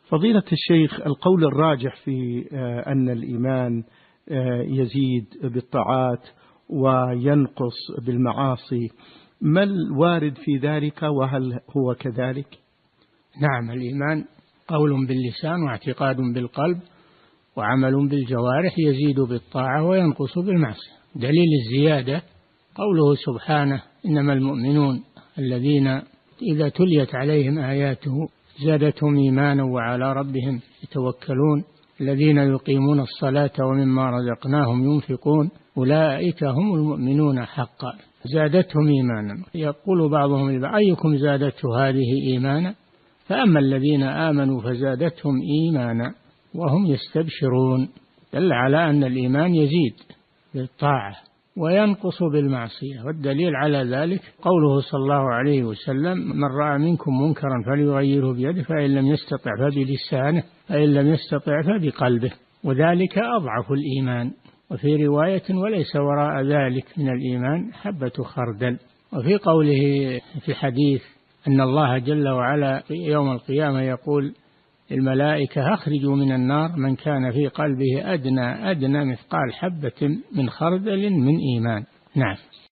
فضيلة الشيخ، القول الراجح في أن الإيمان يزيد بالطاعات وينقص بالمعاصي، ما الوارد في ذلك وهل هو كذلك؟ نعم، الإيمان قول باللسان واعتقاد بالقلب وعمل بالجوارح، يزيد بالطاعة وينقص بالمعصية. دليل الزيادة قوله سبحانه: إنما المؤمنون الذين إذا تليت عليهم آياته زادتهم إيمانا وعلى ربهم يتوكلون الذين يقيمون الصلاة ومما رزقناهم ينفقون أولئك هم المؤمنون حقا زادتهم إيمانا. يقول بعضهم لبعض: أيكم زادته هذه إيمانا؟ فأما الذين آمنوا فزادتهم إيمانا وهم يستبشرون. دل على أن الإيمان يزيد بالطاعة وينقص بالمعصية. والدليل على ذلك قوله صلى الله عليه وسلم: من رأى منكم منكرا فليغيره بيده، فإن لم يستطع فبلسانه، فإن لم يستطع فبقلبه، وذلك أضعف الإيمان. وفي رواية: وليس وراء ذلك من الإيمان حبة خردل. وفي قوله في حديث أن الله جل وعلا يوم القيامة يقول الملائكة: أخرجوا من النار من كان في قلبه أدنى مثقال حبة من خردل من إيمان. نعم.